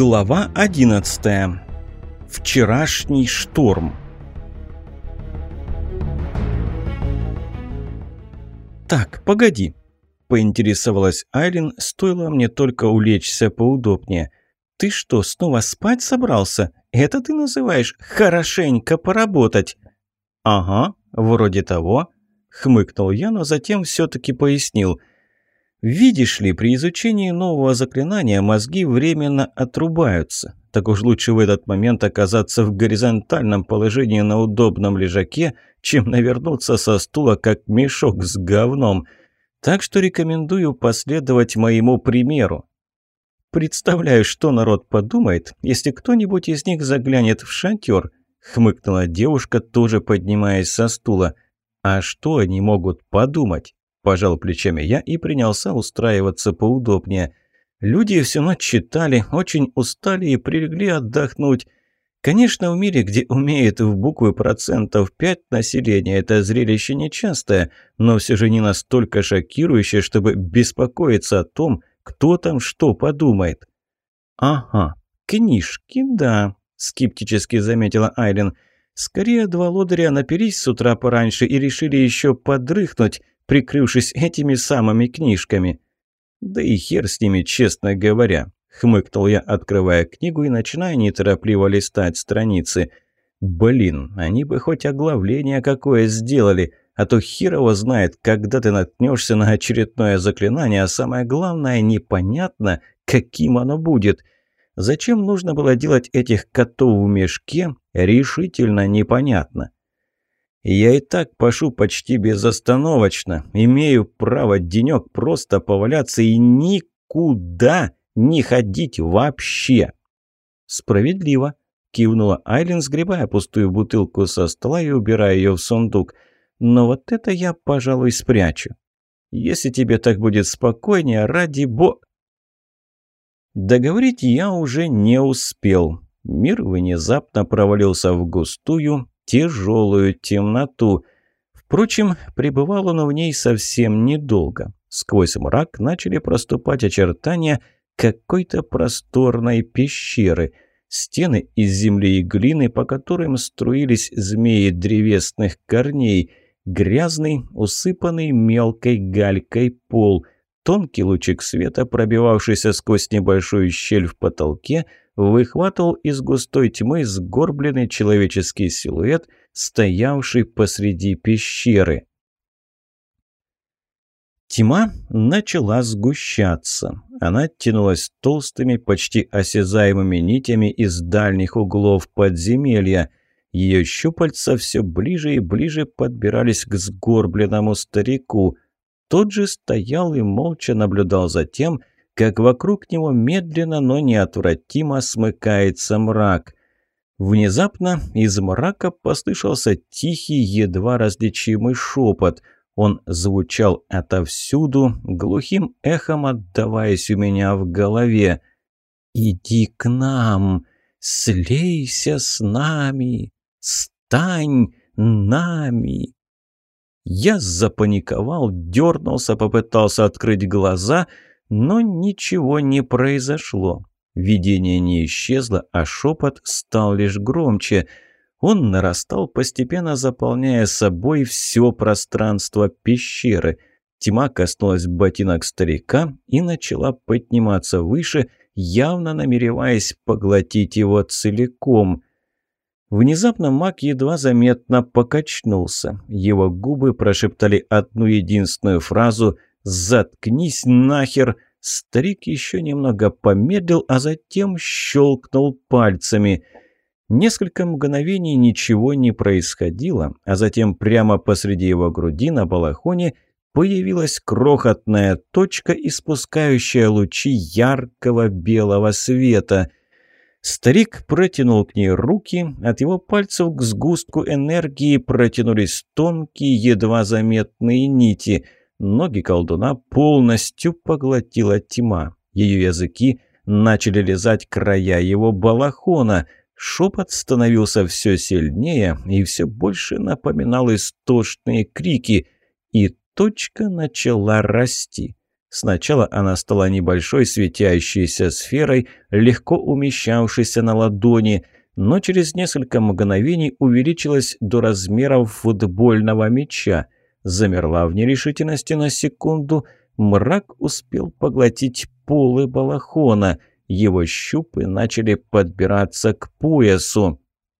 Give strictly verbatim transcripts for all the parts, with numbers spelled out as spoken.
Глава одиннадцатая. Вчерашний шторм. «Так, погоди», – поинтересовалась Айлин, стоило мне только улечься поудобнее. «Ты что, снова спать собрался? Это ты называешь хорошенько поработать?» «Ага, вроде того», – хмыкнул я, но затем все-таки пояснил. «Видишь ли, при изучении нового заклинания мозги временно отрубаются. Так уж лучше в этот момент оказаться в горизонтальном положении на удобном лежаке, чем навернуться со стула, как мешок с говном. Так что рекомендую последовать моему примеру. Представляю, что народ подумает, если кто-нибудь из них заглянет в шатер», — хмыкнула девушка, тоже поднимаясь со стула. «А что они могут подумать?» Пожал плечами я и принялся устраиваться поудобнее. Люди всю ночь читали, очень устали и прилегли отдохнуть. Конечно, в мире, где умеет в буквы процентов пять населения, это зрелище нечастое, но все же не настолько шокирующее, чтобы беспокоиться о том, кто там что подумает. «Ага, книжки, да», — скептически заметила Айлин. «Скорее два лодыря напились с утра пораньше и решили еще подрыхнуть, прикрывшись этими самыми книжками». «Да и хер с ними, честно говоря», — хмыкнул я, открывая книгу и начиная неторопливо листать страницы. «Блин, они бы хоть оглавление какое сделали, а то хер его знает, когда ты наткнешься на очередное заклинание, а самое главное, непонятно, каким оно будет. Зачем нужно было делать этих котов в мешке, решительно непонятно». «Я и так пашу почти безостановочно. Имею право денек просто поваляться и никуда не ходить вообще». «Справедливо», – кивнула Айлин, сгребая пустую бутылку со стола и убирая ее в сундук. «Но вот это я, пожалуй, спрячу. Если тебе так будет спокойнее, ради бо...» Договорить я уже не успел. Мир внезапно провалился в густую, тяжелую темноту. Впрочем, пребывал он в ней совсем недолго. Сквозь мрак начали проступать очертания какой-то просторной пещеры. Стены из земли и глины, по которым струились змеи древесных корней. Грязный, усыпанный мелкой галькой пол. Тонкий лучик света, пробивавшийся сквозь небольшую щель в потолке, выхватывал из густой тьмы сгорбленный человеческий силуэт, стоявший посреди пещеры. Тьма начала сгущаться. Она тянулась толстыми, почти осязаемыми нитями из дальних углов подземелья. Ее щупальца все ближе и ближе подбирались к сгорбленному старику. Тот же стоял и молча наблюдал за тем, как вокруг него медленно, но неотвратимо смыкается мрак. Внезапно из мрака послышался тихий, едва различимый шепот. Он звучал отовсюду, глухим эхом отдаваясь у меня в голове. «Иди к нам, слейся с нами, стань нами». Я запаниковал, дернулся, попытался открыть глаза, но ничего не произошло. Видение не исчезло, а шепот стал лишь громче. Он нарастал, постепенно заполняя собой все пространство пещеры. Тьма коснулась ботинок старика и начала подниматься выше, явно намереваясь поглотить его целиком. Внезапно маг едва заметно покачнулся. Его губы прошептали одну единственную фразу «Заткнись нахер!». Старик еще немного помедлил, а затем щелкнул пальцами. Несколько мгновений ничего не происходило, а затем прямо посреди его груди на балахоне появилась крохотная точка, испускающая лучи яркого белого света. Старик протянул к ней руки, от его пальцев к сгустку энергии протянулись тонкие, едва заметные нити. Ноги колдуна полностью поглотила тьма. Ее языки начали лизать края его балахона. Шепот становился все сильнее и все больше напоминал истошные крики. И точка начала расти. Сначала она стала небольшой светящейся сферой, легко умещавшейся на ладони, но через несколько мгновений увеличилась до размеров футбольного мяча. Замерла в нерешительности на секунду. Мрак успел поглотить полы балахона. Его щупы начали подбираться к поясу.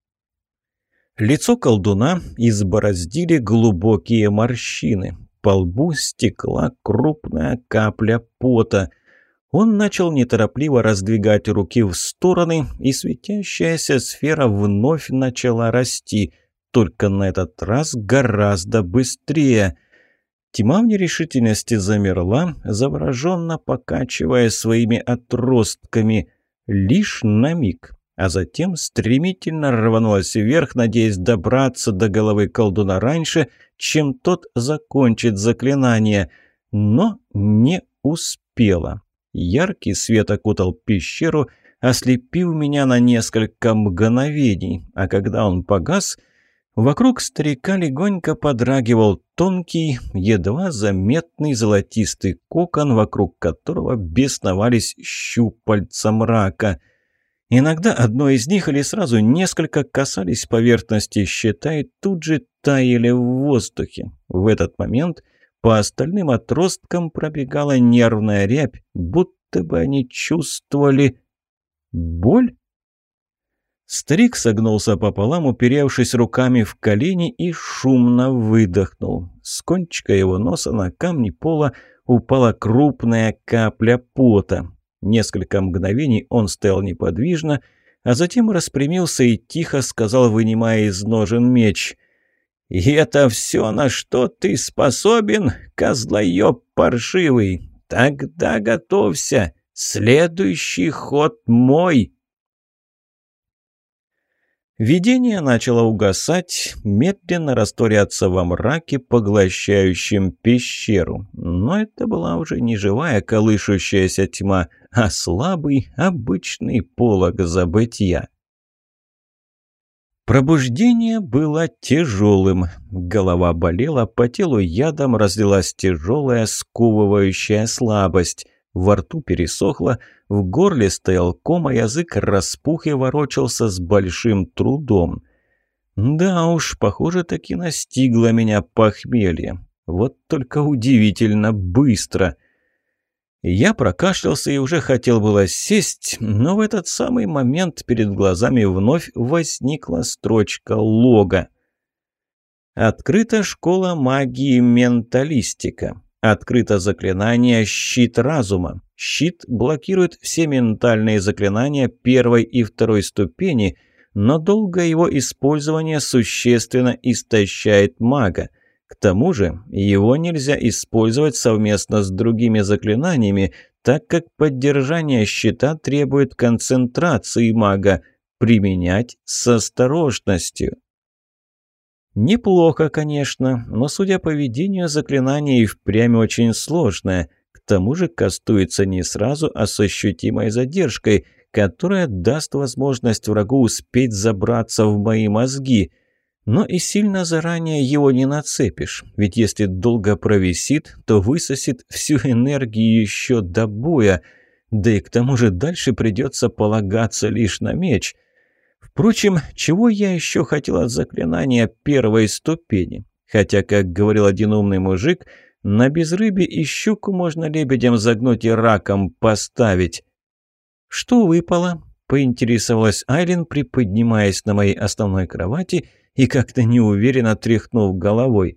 Лицо колдуна избороздили глубокие морщины. По лбу стекла крупная капля пота. Он начал неторопливо раздвигать руки в стороны, и светящаяся сфера вновь начала расти, только на этот раз гораздо быстрее. Тьма в нерешительности замерла, завороженно покачивая своими отростками, лишь на миг, а затем стремительно рванулась вверх, надеясь добраться до головы колдуна раньше, чем тот закончит заклинание, но не успела. Яркий свет окутал пещеру, ослепив меня на несколько мгновений, а когда он погас, вокруг старика легонько подрагивал тонкий, едва заметный золотистый кокон, вокруг которого бесновались щупальца мрака. Иногда одно из них или сразу несколько касались поверхности щита и тут же таяли в воздухе. В этот момент по остальным отросткам пробегала нервная рябь, будто бы они чувствовали боль. Старик согнулся пополам, уперевшись руками в колени, и шумно выдохнул. С кончика его носа на камни пола упала крупная капля пота. Несколько мгновений он стоял неподвижно, а затем распрямился и тихо сказал, вынимая из ножен меч: «И это все, на что ты способен, козлоёб паршивый? Тогда готовься, следующий ход мой!» Видение начало угасать, медленно растворяться во мраке, поглощающем пещеру. Но это была уже не живая колышущаяся тьма, а слабый, обычный полог забытья. Пробуждение было тяжелым. Голова болела, по телу ядом разлилась тяжелая, сковывающая слабость. Во рту пересохло, в горле стоял ком, а язык распух и ворочался с большим трудом. Да уж, похоже, таки настигло меня похмелье. Вот только удивительно быстро. Я прокашлялся и уже хотел было сесть, но в этот самый момент перед глазами вновь возникла строчка лога. Открыта школа магии менталистика. Открыто заклинание «Щит разума». Щит блокирует все ментальные заклинания первой и второй ступени, но долгое его использование существенно истощает мага. К тому же его нельзя использовать совместно с другими заклинаниями, так как поддержание щита требует концентрации мага, применять с осторожностью. Неплохо, конечно, но, судя по видению, заклинание и впрямь очень сложное. К тому же кастуется не сразу, а с ощутимой задержкой, которая даст возможность врагу успеть забраться в мои мозги. Но и сильно заранее его не нацепишь, ведь если долго провисит, то высосет всю энергию еще до боя. Да и к тому же дальше придется полагаться лишь на меч. Впрочем, чего я еще хотел от заклинания первой ступени? Хотя, как говорил один умный мужик, на безрыбье и щуку можно лебедем загнуть и раком поставить. «Что выпало?» – поинтересовалась Айлин, приподнимаясь на моей основной кровати и как-то неуверенно тряхнув головой.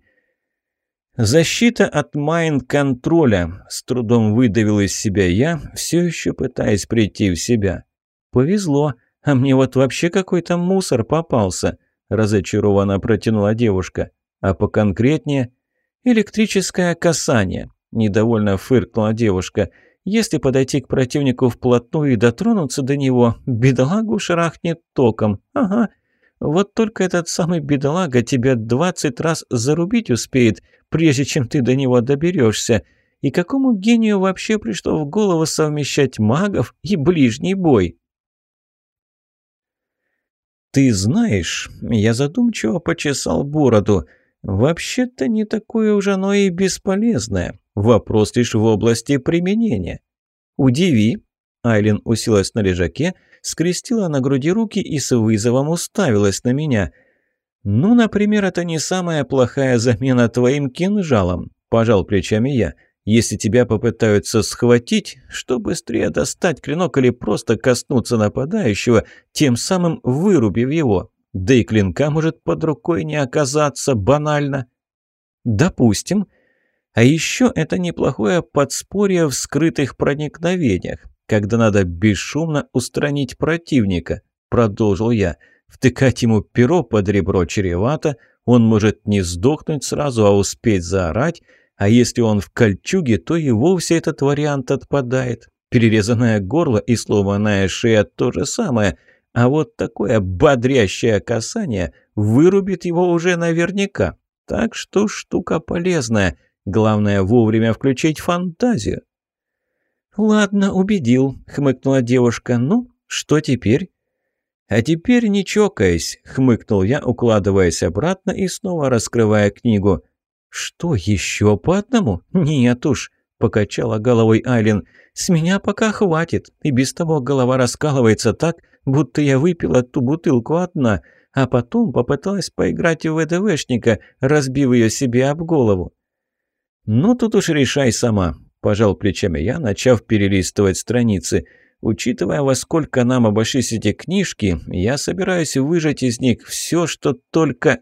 «Защита от майн-контроля», – с трудом выдавил из себя я, все еще пытаясь прийти в себя. «Повезло. А мне вот вообще какой-то мусор попался», – разочарованно протянула девушка. «А поконкретнее?» «Электрическое касание», – недовольно фыркнула девушка. «Если подойти к противнику вплотную и дотронуться до него, бедолагу шарахнет током. Ага. Вот только этот самый бедолага тебя двадцать раз зарубить успеет, прежде чем ты до него доберешься. И какому гению вообще пришло в голову совмещать магов и ближний бой?» «Ты знаешь, я задумчиво почесал бороду. Вообще-то не такое уж оно и бесполезное. Вопрос лишь в области применения. «Удиви». Айлин уселась на лежаке, скрестила на груди руки и с вызовом уставилась на меня. «Ну, например, это не самая плохая замена твоим кинжалом», – пожал плечами я. «Если тебя попытаются схватить, что быстрее достать клинок или просто коснуться нападающего, тем самым вырубив его. Да и клинка может под рукой не оказаться, банально». «Допустим. А еще это неплохое подспорье в скрытых проникновениях, когда надо бесшумно устранить противника», – продолжил я. «Втыкать ему перо под ребро чревато, он может не сдохнуть сразу, а успеть заорать, а если он в кольчуге, то и вовсе этот вариант отпадает. Перерезанное горло и сломанная шея – то же самое, а вот такое бодрящее касание вырубит его уже наверняка. Так что штука полезная, главное вовремя включить фантазию». «Ладно, убедил», — хмыкнула девушка. «Ну, что теперь?» «А теперь не чокаясь», — хмыкнул я, укладываясь обратно и снова раскрывая книгу. «Что, еще по одному? Нет уж», — покачала головой Айлин. «С меня пока хватит, и без того голова раскалывается так, будто я выпила ту бутылку одна, а потом попыталась поиграть в ВДВшника, разбив ее себе об голову». «Ну, тут уж решай сама», – пожал плечами я, начав перелистывать страницы. «Учитывая, во сколько нам обошлись эти книжки, я собираюсь выжать из них все, что только...»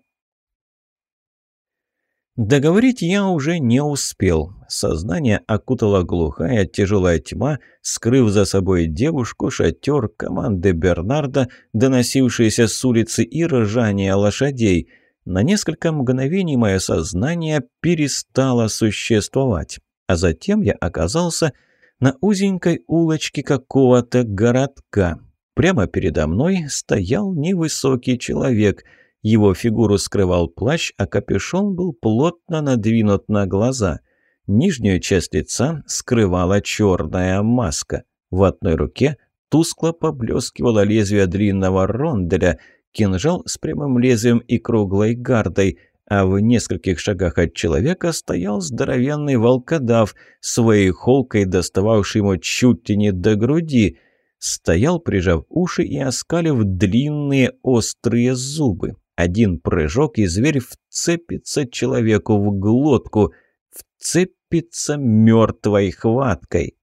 Договорить я уже не успел. Сознание окутала глухая тяжелая тьма, скрыв за собой девушку, шатер, команды Бернарда, доносившиеся с улицы, и ржание лошадей. На несколько мгновений мое сознание перестало существовать, а затем я оказался на узенькой улочке какого-то городка. Прямо передо мной стоял невысокий человек. Его фигуру скрывал плащ, а капюшон был плотно надвинут на глаза. Нижнюю часть лица скрывала черная маска. В одной руке тускло поблескивало лезвие длинного ронделя, кинжал с прямым лезвием и круглой гардой, а в нескольких шагах от человека стоял здоровенный волкодав, своей холкой достававший ему чуть ли не до груди. Стоял, прижав уши и оскалив длинные острые зубы. Один прыжок, и зверь вцепится человеку в глотку, вцепится мертвой хваткой.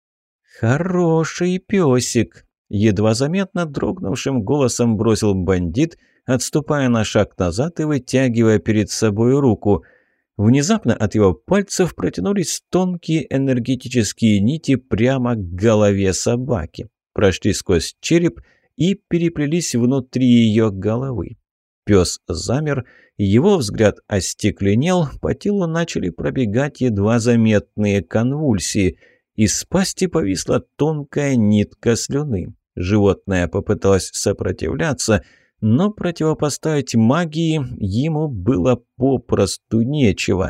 «Хороший песик!» — едва заметно дрогнувшим голосом бросил бандит, отступая на шаг назад и вытягивая перед собой руку. Внезапно от его пальцев протянулись тонкие энергетические нити прямо к голове собаки, прошли сквозь череп и переплелись внутри ее головы. Пес замер, его взгляд остекленел, по телу начали пробегать едва заметные конвульсии. Из пасти повисла тонкая нитка слюны. Животное попыталось сопротивляться, но противопоставить магии ему было попросту нечего.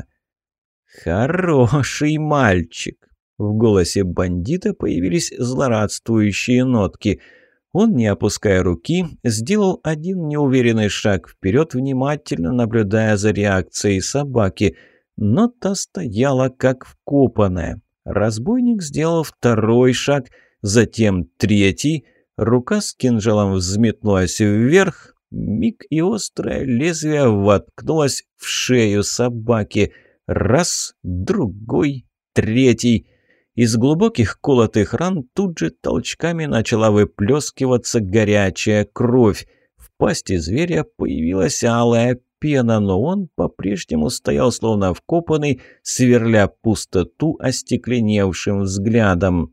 «Хороший мальчик!» В голосе бандита появились злорадствующие нотки. Он, не опуская руки, сделал один неуверенный шаг вперед, внимательно наблюдая за реакцией собаки, но та стояла как вкопанная. Разбойник сделал второй шаг, затем третий. Рука с кинжалом взметнулась вверх, миг, и острое лезвие воткнулось в шею собаки. Раз, другой, третий. Из глубоких колотых ран тут же толчками начала выплескиваться горячая кровь. В пасти зверя появилась алая пена, но он по-прежнему стоял словно вкопанный, сверля пустоту остекленевшим взглядом.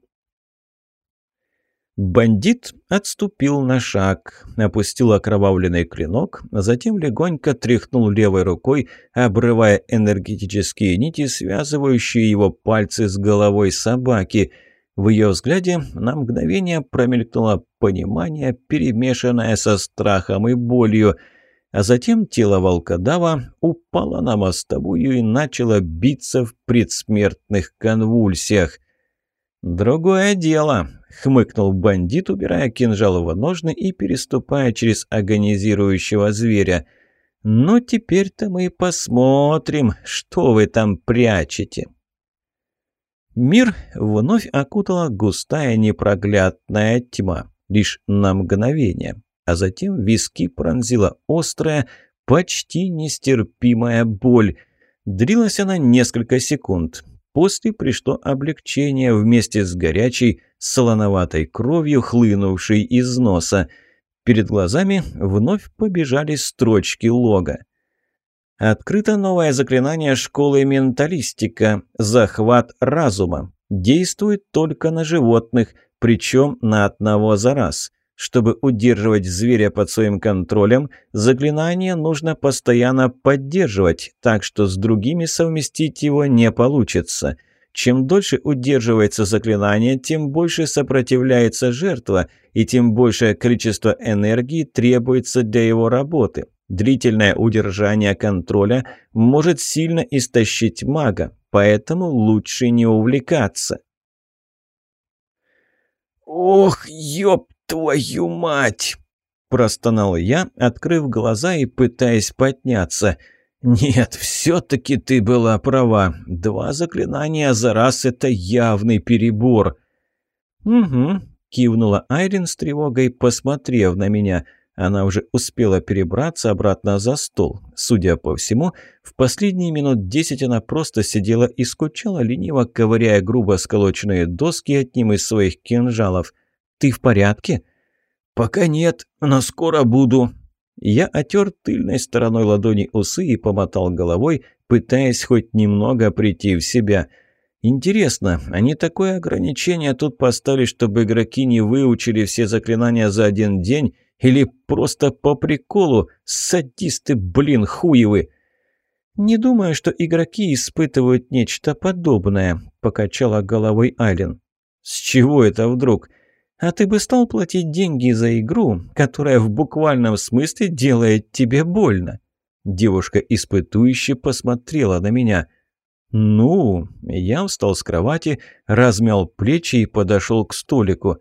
Бандит отступил на шаг, опустил окровавленный клинок, затем легонько тряхнул левой рукой, обрывая энергетические нити, связывающие его пальцы с головой собаки. В ее взгляде на мгновение промелькнуло понимание, перемешанное со страхом и болью, а затем тело волкодава упало на мостовую и начало биться в предсмертных конвульсиях. «Другое дело», — хмыкнул бандит, убирая кинжал в ножны и переступая через агонизирующего зверя. «Ну, теперь-то мы посмотрим, что вы там прячете». Мир вновь окутала густая непроглядная тьма, лишь на мгновение, а затем виски пронзила острая, почти нестерпимая боль. Длилась она несколько секунд. После пришло облегчение вместе с горячей, солоноватой кровью, хлынувшей из носа. Перед глазами вновь побежали строчки лога. Открыто новое заклинание школы менталистика «Захват разума». Действует только на животных, причем на одного за раз. Чтобы удерживать зверя под своим контролем, заклинание нужно постоянно поддерживать, так что с другими совместить его не получится. Чем дольше удерживается заклинание, тем больше сопротивляется жертва, и тем большее количество энергии требуется для его работы. Длительное удержание контроля может сильно истощить мага, поэтому лучше не увлекаться. «Ох, ёб твою мать!» – простонал я, открыв глаза и пытаясь подняться. «Нет, все-таки ты была права. Два заклинания за раз – это явный перебор». «Угу», – кивнула Айрин с тревогой, посмотрев на меня. Она уже успела перебраться обратно за стол. Судя по всему, в последние минут десять она просто сидела и скучала, лениво ковыряя грубо сколоченные доски одним из своих кинжалов. «Ты в порядке?» «Пока нет, но скоро буду». Я отер тыльной стороной ладони усы и помотал головой, пытаясь хоть немного прийти в себя. Интересно, они такое ограничение тут поставили, чтобы игроки не выучили все заклинания за один день, или просто по приколу? Садисты, блин, хуевы!» «Не думаю, что игроки испытывают нечто подобное», – покачала головой Айлен. «С чего это вдруг? А ты бы стал платить деньги за игру, которая в буквальном смысле делает тебе больно?» Девушка испытующе посмотрела на меня. «Ну...» – я встал с кровати, размял плечи и подошел к столику.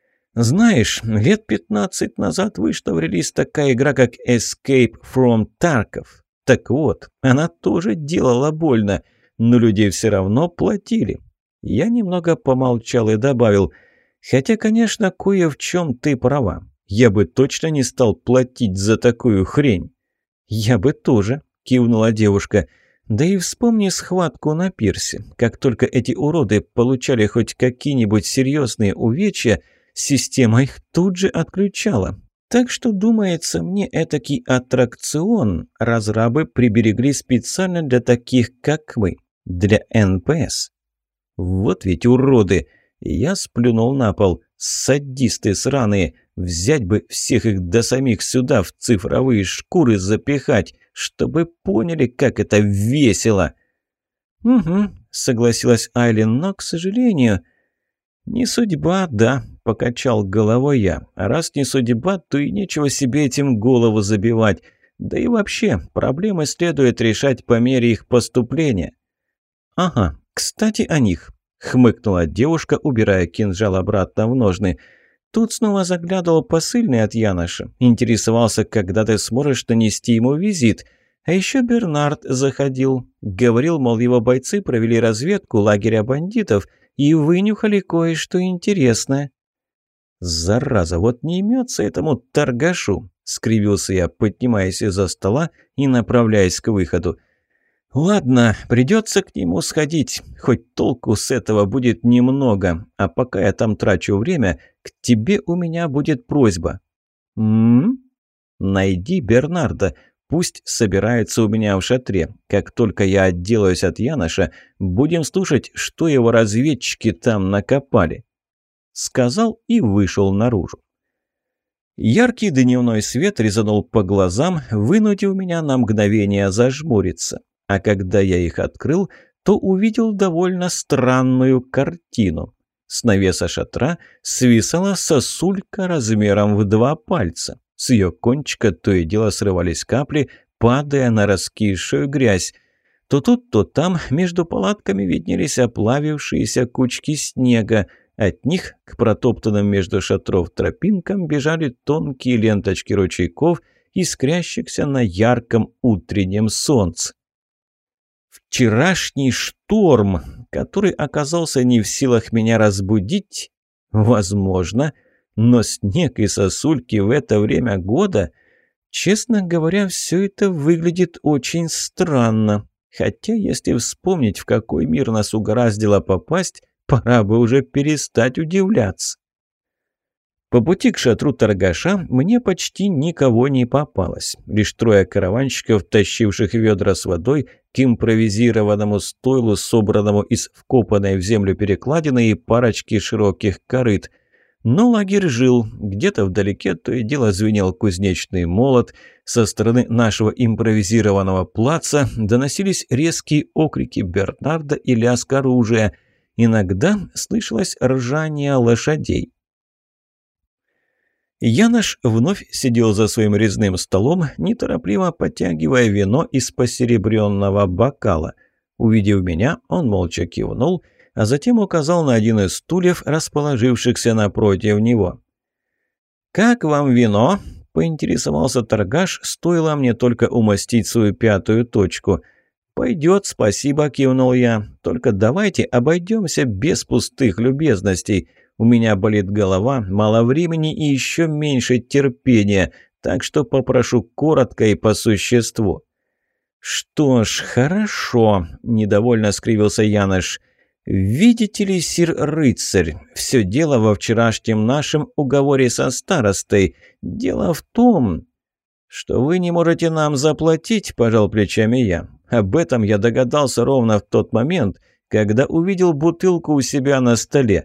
«Знаешь, лет пятнадцать назад вышла в релиз такая игра, как Escape from Tarkov. Так вот, она тоже делала больно, но люди все равно платили». Я немного помолчал и добавил: «Хотя, конечно, кое в чем ты права. Я бы точно не стал платить за такую хрень». «Я бы тоже», – кивнула девушка. «Да и вспомни схватку на пирсе. Как только эти уроды получали хоть какие-нибудь серьезные увечья, система их тут же отключала. Так что, думается мне, этакий аттракцион разрабы приберегли специально для таких, как мы, для эн пэ эс». «Вот ведь уроды!» Я сплюнул на пол. «Садисты сраные! Взять бы всех их до самих сюда в цифровые шкуры запихать, чтобы поняли, как это весело!» «Угу», — согласилась Айлин, — «но, к сожалению...» «Не судьба, да», — покачал головой я. «А раз не судьба, то и нечего себе этим голову забивать. Да и вообще, проблемы следует решать по мере их поступления». «Ага, кстати, о них», — хмыкнула девушка, убирая кинжал обратно в ножны. «Тут снова заглядывал посыльный от Яноша. Интересовался, когда ты сможешь нанести ему визит. А еще Бернард заходил. Говорил, мол, его бойцы провели разведку лагеря бандитов и вынюхали кое-что интересное». «Зараза, вот не имется этому торгашу», — скривился я, поднимаясь из-за стола и направляясь к выходу. «Ладно, придется к нему сходить, хоть толку с этого будет немного, а пока я там трачу время, к тебе у меня будет просьба». «М-м-м? Найди Бернарда, пусть собирается у меня в шатре. Как только я отделаюсь от Яноша, будем слушать, что его разведчики там накопали». Сказал и вышел наружу. Яркий дневной свет резанул по глазам, вынудив меня на мгновение зажмуриться. А когда я их открыл, то увидел довольно странную картину. С навеса шатра свисала сосулька размером в два пальца. С ее кончика то и дело срывались капли, падая на раскисшую грязь. То тут, то там между палатками виднелись оплавившиеся кучки снега. От них к протоптанным между шатров тропинкам бежали тонкие ленточки ручейков, искрящихся на ярком утреннем солнце. «Вчерашний шторм!» который оказался не в силах меня разбудить? Возможно, но снег и сосульки в это время года... Честно говоря, все это выглядит очень странно. Хотя, если вспомнить, в какой мир нас угораздило попасть, пора бы уже перестать удивляться. По пути к шатру торгаша мне почти никого не попалось. Лишь трое караванщиков, тащивших ведра с водой к импровизированному стойлу, собранному из вкопанной в землю перекладины и парочки широких корыт. Но лагерь жил. Где-то вдалеке то и дело звенел кузнечный молот. Со стороны нашего импровизированного плаца доносились резкие окрики Бернарда и лязг оружия. Иногда слышалось ржание лошадей. Янош вновь сидел за своим резным столом, неторопливо потягивая вино из посеребренного бокала. Увидев меня, он молча кивнул, а затем указал на один из стульев, расположившихся напротив него. «Как вам вино?» – поинтересовался торгаш, стоило мне только умастить свою пятую точку. «Пойдет, спасибо», – кивнул я. «Только давайте обойдемся без пустых любезностей. У меня болит голова, мало времени и еще меньше терпения, так что попрошу коротко и по существу». «Что ж, хорошо», – недовольно скривился Янош. «Видите ли, сир-рыцарь, все дело во вчерашнем нашем уговоре со старостой. Дело в том, что вы не можете нам заплатить», – пожал плечами я. «Об этом я догадался ровно в тот момент, когда увидел бутылку у себя на столе.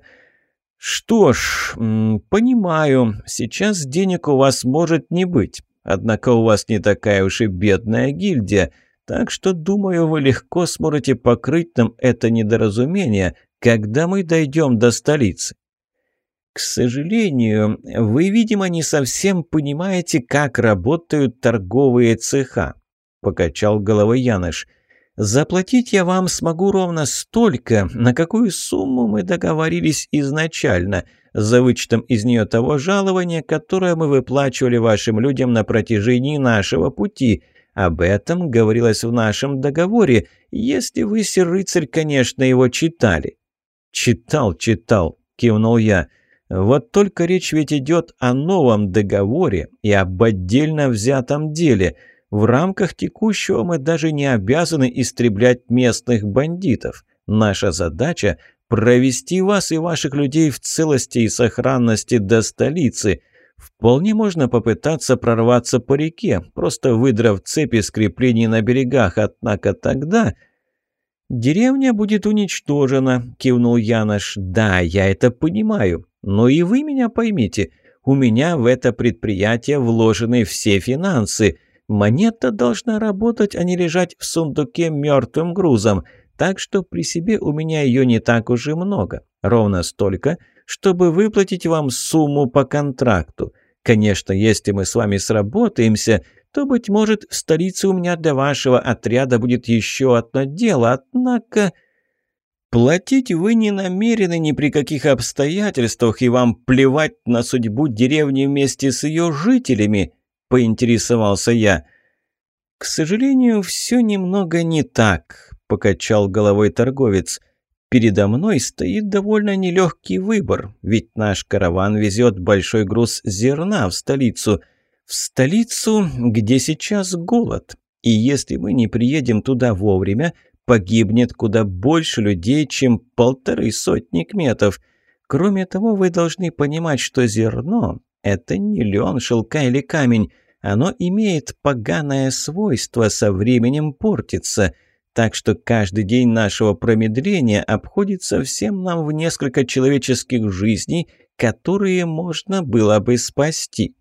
Что ж, понимаю, сейчас денег у вас может не быть, однако у вас не такая уж и бедная гильдия». Так что, думаю, вы легко сможете покрыть нам это недоразумение, когда мы дойдем до столицы. К сожалению, вы, видимо, не совсем понимаете, как работают торговые цеха, покачал головой Янош. Заплатить я вам смогу ровно столько, на какую сумму мы договорились изначально, за вычетом из нее того жалования, которое мы выплачивали вашим людям на протяжении нашего пути. Об этом говорилось в нашем договоре, если вы, сир-рыцарь, конечно, его читали». «Читал, читал», – кивнул я. «Вот только речь ведь идет о новом договоре и об отдельно взятом деле. В рамках текущего мы даже не обязаны истреблять местных бандитов. Наша задача – провести вас и ваших людей в целости и сохранности до столицы». Вполне можно попытаться прорваться по реке, просто выдрав цепи с креплений на берегах, однако тогда... «Деревня будет уничтожена», – кивнул Янош. «Да, я это понимаю, но и вы меня поймите. У меня в это предприятие вложены все финансы. Монета должна работать, а не лежать в сундуке мертвым грузом. Так что при себе у меня ее не так уж и много. Ровно столько, чтобы выплатить вам сумму по контракту. Конечно, если мы с вами сработаемся, то, быть может, в столице у меня для вашего отряда будет еще одно дело, однако... Платить вы не намерены ни при каких обстоятельствах, и вам плевать на судьбу деревни вместе с ее жителями, поинтересовался я. К сожалению, все немного не так, покачал головой торговец. Передо мной стоит довольно нелегкий выбор, ведь наш караван везет большой груз зерна в столицу. В столицу, где сейчас голод. И если мы не приедем туда вовремя, погибнет куда больше людей, чем полторы сотни кметов. Кроме того, вы должны понимать, что зерно – это не лен, шелка или камень. Оно имеет поганое свойство со временем портиться. Так что каждый день нашего промедления обходится всем нам в несколько человеческих жизней, которые можно было бы спасти.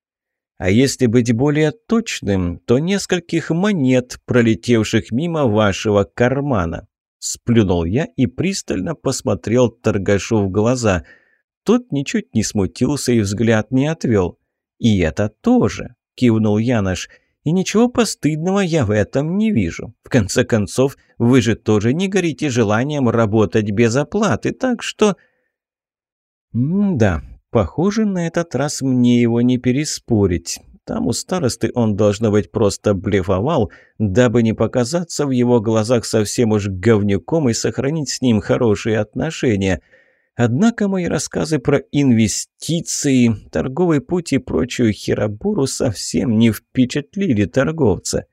А если быть более точным, то нескольких монет, пролетевших мимо вашего кармана. Сплюнул я и пристально посмотрел торгашу в глаза. Тот ничуть не смутился и взгляд не отвел. «И это тоже», – кивнул Янош. «И ничего постыдного я в этом не вижу. В конце концов, вы же тоже не горите желанием работать без оплаты, так что...» М-да, похоже, на этот раз мне его не переспорить. Там у старосты он, должно быть, просто блефовал, дабы не показаться в его глазах совсем уж говнюком и сохранить с ним хорошие отношения. Однако мои рассказы про инвестиции, торговый путь и прочую херобору совсем не впечатлили торговца.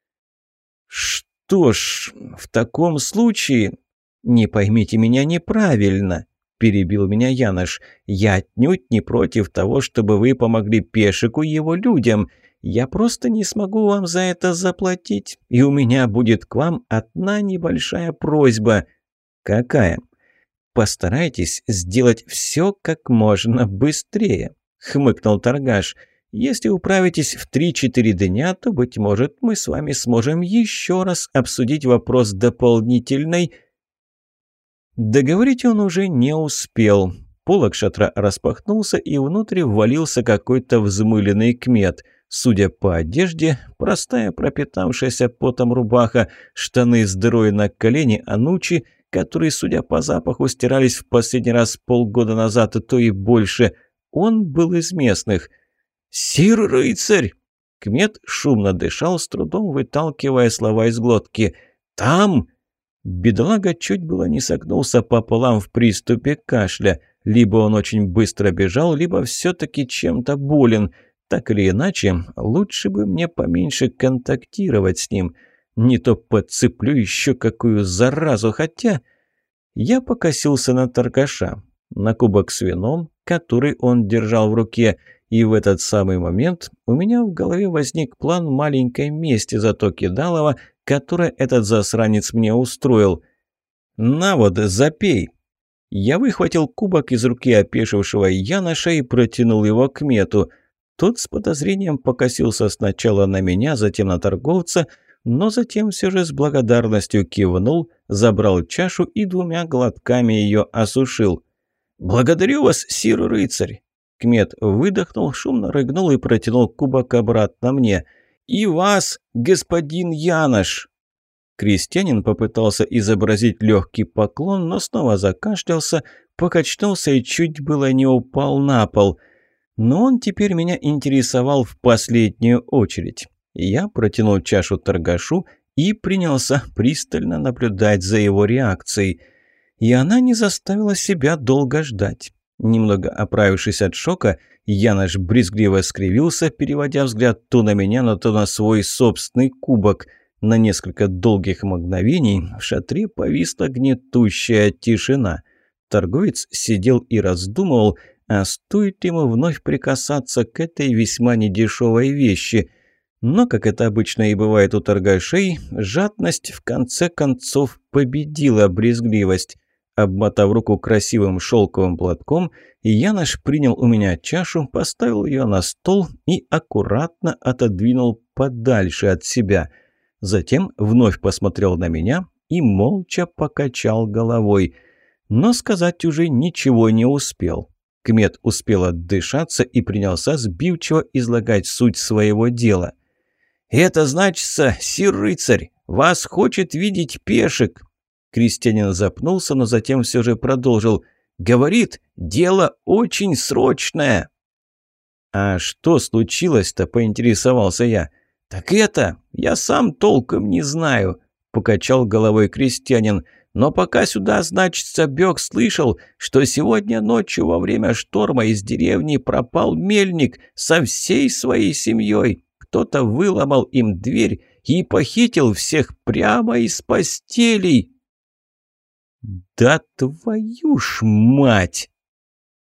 «Что ж, в таком случае, не поймите меня неправильно», – перебил меня Янош. «Я отнюдь не против того, чтобы вы помогли Пешику и его людям. Я просто не смогу вам за это заплатить, и у меня будет к вам одна небольшая просьба». «Какая?» «Постарайтесь сделать все как можно быстрее», – хмыкнул торгаш. «Если управитесь в три-четыре дня, то, быть может, мы с вами сможем еще раз обсудить вопрос дополнительной...» Договорить он уже не успел. Полог шатра распахнулся, и внутрь ввалился какой-то взмыленный кмет. Судя по одежде, простая пропитавшаяся потом рубаха, штаны с дырой на колени анучи, которые, судя по запаху, стирались в последний раз полгода назад, а то и больше. Он был из местных. «Сир рыцарь!» Кмет шумно дышал, с трудом выталкивая слова из глотки. «Там!» Бедолага чуть было не согнулся пополам в приступе кашля. Либо он очень быстро бежал, либо все-таки чем-то болен. Так или иначе, лучше бы мне поменьше контактировать с ним. Не то подцеплю еще какую заразу, хотя... Я покосился на торгаша, на кубок с вином, который он держал в руке, и в этот самый момент у меня в голове возник план маленькой мести за то кидалово, которое этот засранец мне устроил. «На вот, запей!» Я выхватил кубок из руки опешившего Яноша и протянул его к мету. Тот с подозрением покосился сначала на меня, затем на торговца, но затем все же с благодарностью кивнул, забрал чашу и двумя глотками ее осушил. «Благодарю вас, сир рыцарь!» Кмет выдохнул, шумно рыгнул и протянул кубок обратно мне. «И вас, господин Янош!» Крестьянин попытался изобразить легкий поклон, но снова закашлялся, покачнулся и чуть было не упал на пол. Но он теперь меня интересовал в последнюю очередь. Я протянул чашу торгашу и принялся пристально наблюдать за его реакцией. И она не заставила себя долго ждать. Немного оправившись от шока, Янош брезгливо скривился, переводя взгляд то на меня, то на свой собственный кубок. На несколько долгих мгновений в шатре повисла гнетущая тишина. Торговец сидел и раздумывал, а стоит ему вновь прикасаться к этой весьма недешевой вещи. Но, как это обычно и бывает у торгашей, жадность в конце концов победила брезгливость. Обмотав руку красивым шелковым платком, Янош принял у меня чашу, поставил ее на стол и аккуратно отодвинул подальше от себя. Затем вновь посмотрел на меня и молча покачал головой. Но сказать уже ничего не успел. Кмет успел отдышаться и принялся сбивчиво излагать суть своего дела. «Это значится, сир рыцарь, вас хочет видеть Пешик!» Крестьянин запнулся, но затем все же продолжил. «Говорит, дело очень срочное!» «А что случилось-то?» – поинтересовался я. «Так это, я сам толком не знаю», – покачал головой крестьянин. «Но пока сюда, значится, Бёк слышал, что сегодня ночью во время шторма из деревни пропал мельник со всей своей семьей. Кто-то выломал им дверь и похитил всех прямо из постелей». «Да твою ж мать!»